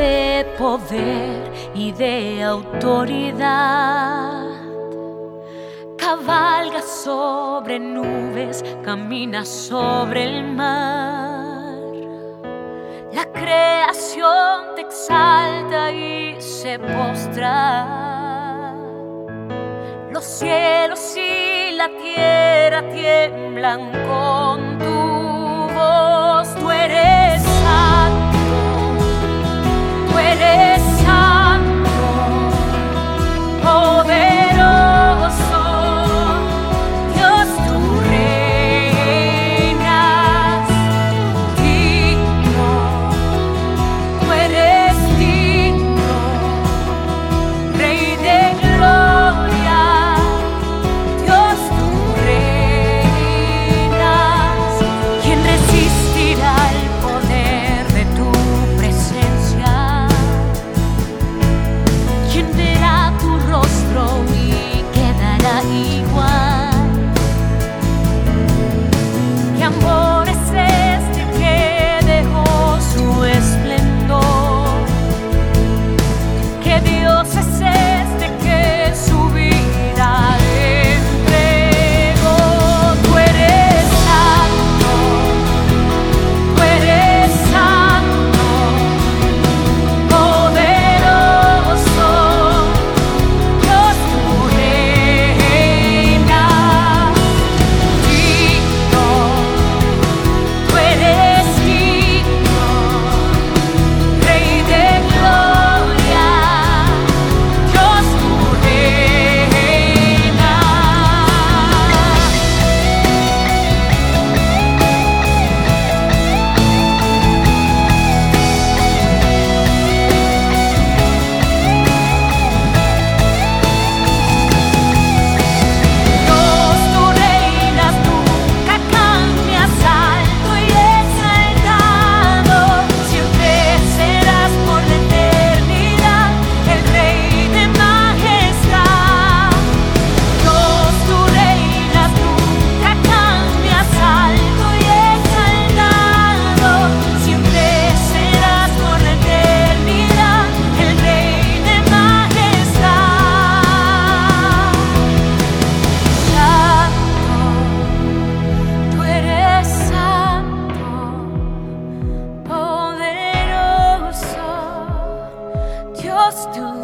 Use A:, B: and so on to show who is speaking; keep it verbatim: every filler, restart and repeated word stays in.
A: de poder y de autoridad. Cabalga sobre nubes, camina sobre el mar. La creación te exalta y se postra. Los cielos y la tierra tiemblan con tu voz. Tú eres santo, tú eres santo, poderoso. Dios, tú reinas, digno, tú eres digno, Rey de gloria. Dios, tú reinas. ¿Quién resistirá el poder de tu presencia? ¿Quién verá tu rostro y quedará igual? ¿Qué amor es este que dejó su esplendor? ¿Qué Dios es este que su vida entregó? Tú eres santo, tú eres santo, poderoso. Dios, tú reinas, digno, tú eres digno, Rey de gloria. Dios, tú reinas. Dios, tú reinas, nunca cambias, alto y exaltado. Siempre serás por la eternidad el Rey de majestad. Dios, tú reinas, nunca cambias, alto y exaltado. Siempre serás por la eternidad el Rey de majestad. Santo, tú eres santo, poderoso. Dios, tú